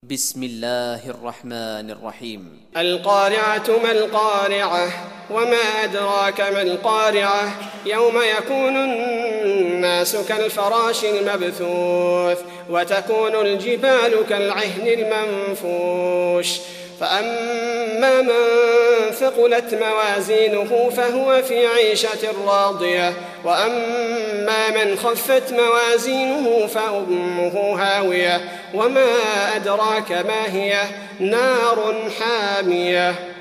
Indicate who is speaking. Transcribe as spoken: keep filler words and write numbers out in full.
Speaker 1: بسم الله الرحمن الرحيم.
Speaker 2: القارعة ما القارعة وما أدراك ما القارعة يوم يكون الناس كالفراش المبثوث وتكون الجبال كالعهن المنفوش فأما من ثقلت موازينه فهو في عيشة راضية وأما من خفت موازينه فأمه هاوية وما أدراك ما هي نار حامية.